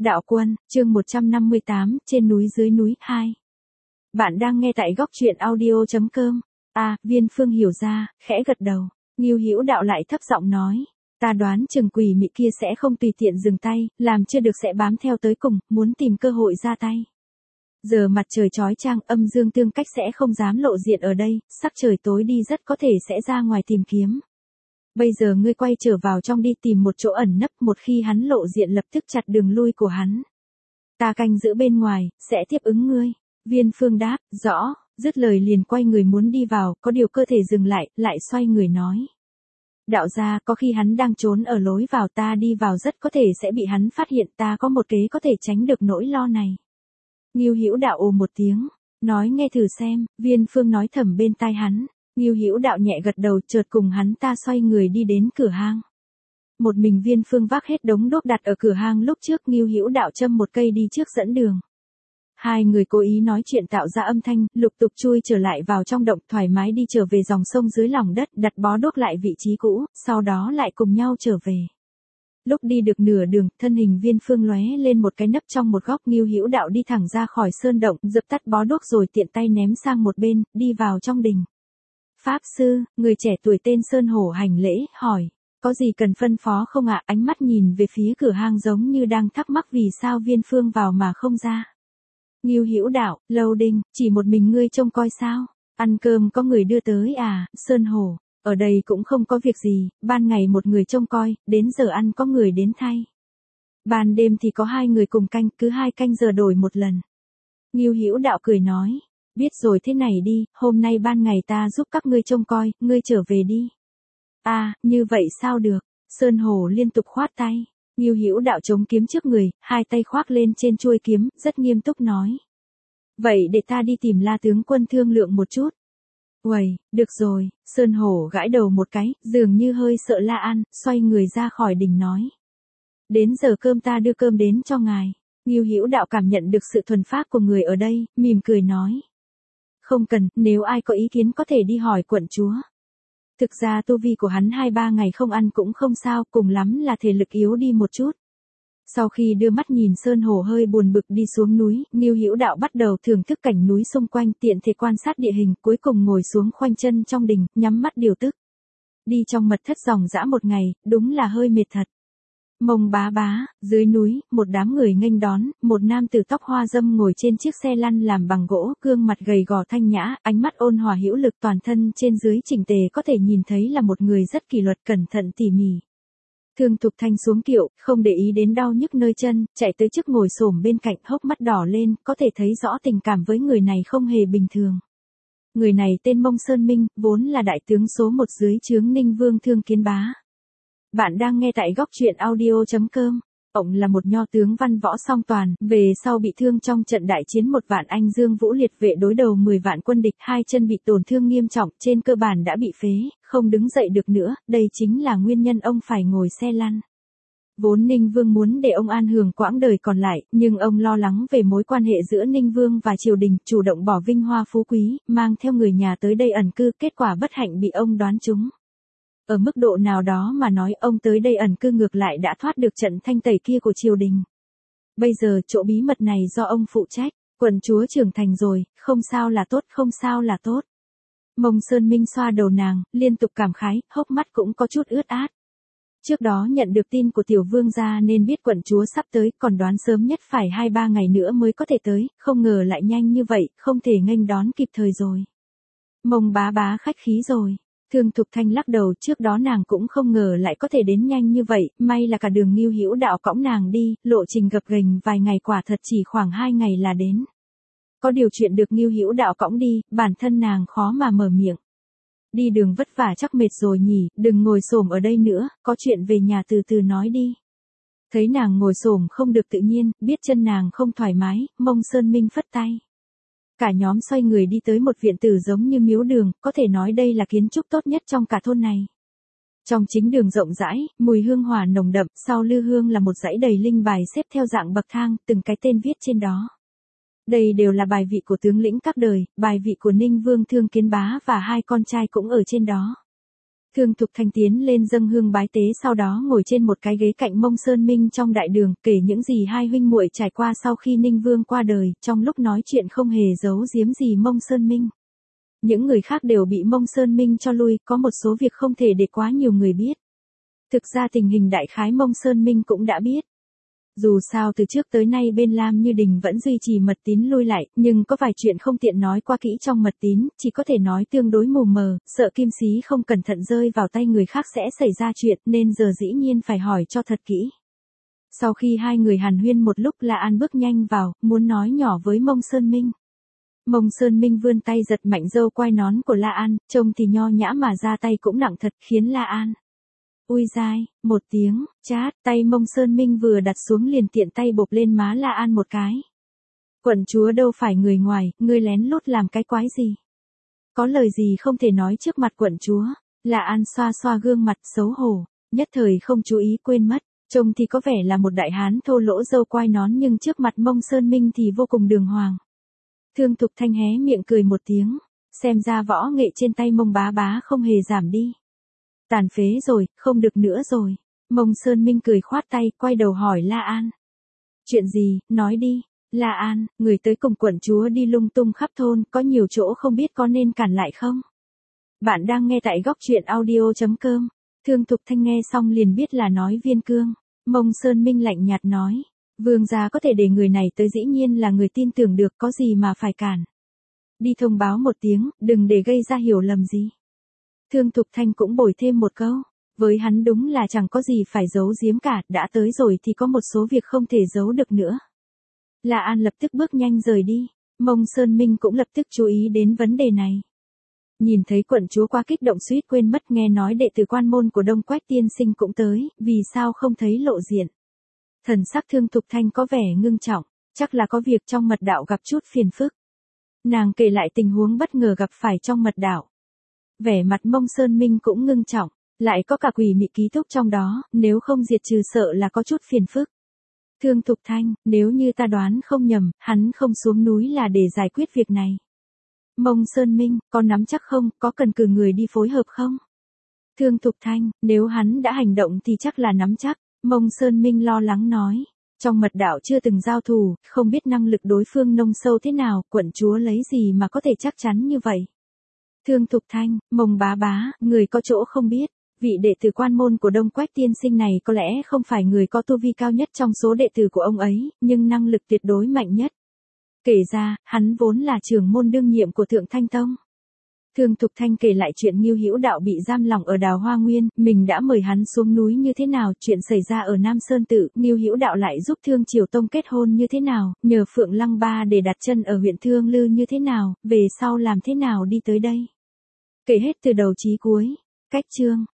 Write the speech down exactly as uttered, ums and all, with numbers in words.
Đạo Quân, chương một trăm năm mươi tám, trên núi dưới núi, hai. Bạn đang nghe tại góc truyện audio chấm com. À, Viên Phương hiểu ra, khẽ gật đầu. Ngưu Hữu Đạo lại thấp giọng nói. Ta đoán chừng quỷ mị kia sẽ không tùy tiện dừng tay, làm chưa được sẽ bám theo tới cùng, muốn tìm cơ hội ra tay. Giờ mặt trời chói chang, âm dương tương cách sẽ không dám lộ diện ở đây, sắc trời tối đi rất có thể sẽ ra ngoài tìm kiếm. Bây giờ ngươi quay trở vào trong đi tìm một chỗ ẩn nấp, một khi hắn lộ diện lập tức chặt đường lui của hắn. Ta canh giữ bên ngoài, sẽ tiếp ứng ngươi. Viên Phương đáp, rõ, dứt lời liền quay người muốn đi vào, có điều cơ thể dừng lại, lại xoay người nói. Đạo gia, có khi hắn đang trốn ở lối vào, ta đi vào rất có thể sẽ bị hắn phát hiện, ta có một kế có thể tránh được nỗi lo này. Ngưu Hữu Đạo ồ một tiếng, nói nghe thử xem. Viên Phương nói thầm bên tai hắn. Ngưu Hữu Đạo nhẹ gật đầu, chợt cùng hắn ta xoay người đi đến cửa hang. Một mình Viên Phương vác hết đống đốt đặt ở cửa hang lúc trước, Ngưu Hữu Đạo châm một cây đi trước dẫn đường. Hai người cố ý nói chuyện tạo ra âm thanh, lục tục chui trở lại vào trong động, thoải mái đi trở về dòng sông dưới lòng đất, đặt bó đuốc lại vị trí cũ, sau đó lại cùng nhau trở về. Lúc đi được nửa đường, thân hình Viên Phương lóe lên một cái nấp trong một góc, Ngưu Hữu Đạo đi thẳng ra khỏi sơn động, dập tắt bó đuốc rồi tiện tay ném sang một bên, đi vào trong đình. Pháp sư, người trẻ tuổi tên Sơn Hổ hành lễ, hỏi, có gì cần phân phó không ạ? Ánh mắt nhìn về phía cửa hang giống như đang thắc mắc vì sao Viên Phương vào mà không ra. Ngưu Hữu Đạo, Lâu Đinh, chỉ một mình ngươi trông coi sao? Ăn cơm có người đưa tới à? Sơn Hổ, ở đây cũng không có việc gì, ban ngày một người trông coi, đến giờ ăn có người đến thay. Ban đêm thì có hai người cùng canh, cứ hai canh giờ đổi một lần. Ngưu Hữu Đạo cười nói. Biết rồi, thế này đi, hôm nay ban ngày ta giúp các ngươi trông coi, ngươi trở về đi. À, như vậy sao được? Sơn Hổ liên tục khoát tay. Ngưu Hữu Đạo chống kiếm trước người, hai tay khoác lên trên chuôi kiếm, rất nghiêm túc nói. Vậy để ta đi tìm La tướng quân thương lượng một chút. Uầy, được rồi. Sơn Hổ gãi đầu một cái, dường như hơi sợ La An, xoay người ra khỏi đình nói. Đến giờ cơm ta đưa cơm đến cho ngài. Ngưu Hữu Đạo cảm nhận được sự thuần phác của người ở đây, mỉm cười nói. Không cần, nếu ai có ý kiến có thể đi hỏi quận chúa. Thực ra tu vi của hắn hai ba ngày không ăn cũng không sao, cùng lắm là thể lực yếu đi một chút. Sau khi đưa mắt nhìn Sơn Hổ hơi buồn bực đi xuống núi, Ngưu Hữu Đạo bắt đầu thưởng thức cảnh núi xung quanh, tiện thể quan sát địa hình, cuối cùng ngồi xuống khoanh chân trong đình, nhắm mắt điều tức. Đi trong mật thất dòng dã một ngày, đúng là hơi mệt thật. Mông bá bá, dưới núi, một đám người nghênh đón, một nam tử tóc hoa râm ngồi trên chiếc xe lăn làm bằng gỗ, gương mặt gầy gò thanh nhã, ánh mắt ôn hòa hữu lực, toàn thân trên dưới chỉnh tề, có thể nhìn thấy là một người rất kỷ luật, cẩn thận tỉ mỉ. Thương Thục Thanh xuống kiệu, không để ý đến đau nhức nơi chân, chạy tới trước ngồi xổm bên cạnh, hốc mắt đỏ lên, có thể thấy rõ tình cảm với người này không hề bình thường. Người này tên Mông Sơn Minh, vốn là đại tướng số một dưới trướng Ninh Vương Thương Kiến Bá. Bạn đang nghe tại góc truyện audio chấm com. Ông là một nho tướng văn võ song toàn, về sau bị thương trong trận đại chiến một vạn anh Dương Vũ liệt vệ đối đầu mười vạn quân địch, hai chân bị tổn thương nghiêm trọng, trên cơ bản đã bị phế, không đứng dậy được nữa, đây chính là nguyên nhân ông phải ngồi xe lăn. Vốn Ninh Vương muốn để ông an hưởng quãng đời còn lại, nhưng ông lo lắng về mối quan hệ giữa Ninh Vương và triều đình, chủ động bỏ vinh hoa phú quý, mang theo người nhà tới đây ẩn cư, kết quả bất hạnh bị ông đoán trúng. Ở mức độ nào đó mà nói, ông tới đây ẩn cư ngược lại đã thoát được trận thanh tẩy kia của triều đình. Bây giờ chỗ bí mật này do ông phụ trách, quận chúa trưởng thành rồi, không sao là tốt, không sao là tốt. Mông Sơn Minh xoa đầu nàng, liên tục cảm khái, hốc mắt cũng có chút ướt át. Trước đó nhận được tin của tiểu vương gia nên biết quận chúa sắp tới, còn đoán sớm nhất phải hai ba ngày nữa mới có thể tới, không ngờ lại nhanh như vậy, không thể nghênh đón kịp thời rồi. Mông bá bá khách khí rồi. Thương Thục Thanh lắc đầu, trước đó nàng cũng không ngờ lại có thể đến nhanh như vậy, may là cả đường Ngưu Hữu Đạo cõng nàng đi, lộ trình gập ghềnh vài ngày, quả thật chỉ khoảng hai ngày là đến. Có điều chuyện được Ngưu Hữu Đạo cõng đi, bản thân nàng khó mà mở miệng. Đi đường vất vả chắc mệt rồi nhỉ, đừng ngồi xổm ở đây nữa, có chuyện về nhà từ từ nói đi. Thấy nàng ngồi xổm không được tự nhiên, biết chân nàng không thoải mái, Mông Sơn Minh phất tay. Cả nhóm xoay người đi tới một viện tử giống như miếu đường, có thể nói đây là kiến trúc tốt nhất trong cả thôn này. Trong chính đường rộng rãi, mùi hương hỏa nồng đậm, sau lư hương là một dãy đầy linh bài xếp theo dạng bậc thang, từng cái tên viết trên đó. Đây đều là bài vị của tướng lĩnh các đời, bài vị của Ninh Vương Thương Kiến Bá và hai con trai cũng ở trên đó. Thương Thục Thanh tiến lên dâng hương bái tế, sau đó ngồi trên một cái ghế cạnh Mông Sơn Minh trong đại đường, kể những gì hai huynh muội trải qua sau khi Ninh Vương qua đời, trong lúc nói chuyện không hề giấu giếm gì Mông Sơn Minh. Những người khác đều bị Mông Sơn Minh cho lui, có một số việc không thể để quá nhiều người biết. Thực ra tình hình đại khái Mông Sơn Minh cũng đã biết. Dù sao từ trước tới nay bên Lam Như Đình vẫn duy trì mật tín lui lại, nhưng có vài chuyện không tiện nói qua kỹ trong mật tín, chỉ có thể nói tương đối mù mờ, sợ Kim Xí không cẩn thận rơi vào tay người khác sẽ xảy ra chuyện, nên giờ dĩ nhiên phải hỏi cho thật kỹ. Sau khi hai người hàn huyên một lúc, La An bước nhanh vào, muốn nói nhỏ với Mông Sơn Minh. Mông Sơn Minh vươn tay giật mạnh râu quai nón của La An, trông thì nho nhã mà ra tay cũng nặng thật, khiến La An ui dai, một tiếng, chát, tay Mông Sơn Minh vừa đặt xuống liền tiện tay bộp lên má La An một cái. Quận chúa đâu phải người ngoài, ngươi lén lút làm cái quái gì? Có lời gì không thể nói trước mặt quận chúa? La An xoa xoa gương mặt xấu hổ, nhất thời không chú ý quên mất, trông thì có vẻ là một đại hán thô lỗ râu quai nón nhưng trước mặt Mông Sơn Minh thì vô cùng đường hoàng. Thương Thục Thanh hé miệng cười một tiếng, xem ra võ nghệ trên tay Mông bá bá không hề giảm đi. Tàn phế rồi, không được nữa rồi. Mông Sơn Minh cười khoát tay, quay đầu hỏi La An. Chuyện gì, nói đi. La An, người tới cùng quận chúa đi lung tung khắp thôn, có nhiều chỗ không biết có nên cản lại không? Bạn đang nghe tại góc truyện audio chấm com. Thương Thục Thanh nghe xong liền biết là nói Viên Cương. Mông Sơn Minh lạnh nhạt nói. Vương gia có thể để người này tới, dĩ nhiên là người tin tưởng được, có gì mà phải cản. Đi thông báo một tiếng, đừng để gây ra hiểu lầm gì. Thương Thục Thanh cũng bồi thêm một câu, với hắn đúng là chẳng có gì phải giấu giếm cả, đã tới rồi thì có một số việc không thể giấu được nữa. La An lập tức bước nhanh rời đi, Mông Sơn Minh cũng lập tức chú ý đến vấn đề này. Nhìn thấy quận chúa quá kích động suýt quên mất, nghe nói đệ tử quan môn của Đông Quách tiên sinh cũng tới, vì sao không thấy lộ diện. Thần sắc Thương Thục Thanh có vẻ ngưng trọng, chắc là có việc trong mật đạo gặp chút phiền phức. Nàng kể lại tình huống bất ngờ gặp phải trong mật đạo. Vẻ mặt Mông Sơn Minh cũng ngưng trọng, lại có cả quỷ mị ký túc trong đó, nếu không diệt trừ sợ là có chút phiền phức. Thương Thục Thanh, nếu như ta đoán không nhầm, hắn không xuống núi là để giải quyết việc này. Mông Sơn Minh, có nắm chắc không, có cần cử người đi phối hợp không? Thương Thục Thanh, nếu hắn đã hành động thì chắc là nắm chắc. Mông Sơn Minh lo lắng nói. Trong mật đạo chưa từng giao thủ, không biết năng lực đối phương nông sâu thế nào, quận chúa lấy gì mà có thể chắc chắn như vậy? Thương Thục Thanh, Mông bá bá, người có chỗ không biết, vị đệ tử quan môn của Đông Quách tiên sinh này có lẽ không phải người có tu vi cao nhất trong số đệ tử của ông ấy, nhưng năng lực tuyệt đối mạnh nhất. Kể ra, hắn vốn là trưởng môn đương nhiệm của Thượng Thanh Tông. Thương Thục Thanh kể lại chuyện Ngưu Hữu Đạo bị giam lỏng ở Đào Hoa Nguyên, mình đã mời hắn xuống núi như thế nào, chuyện xảy ra ở Nam Sơn Tự, Ngưu Hữu Đạo lại giúp Thương Triều Tông kết hôn như thế nào, nhờ Phượng Lăng Ba để đặt chân ở huyện Thương Lư như thế nào, về sau làm thế nào đi tới đây. Kể hết từ đầu chí cuối. Cách chương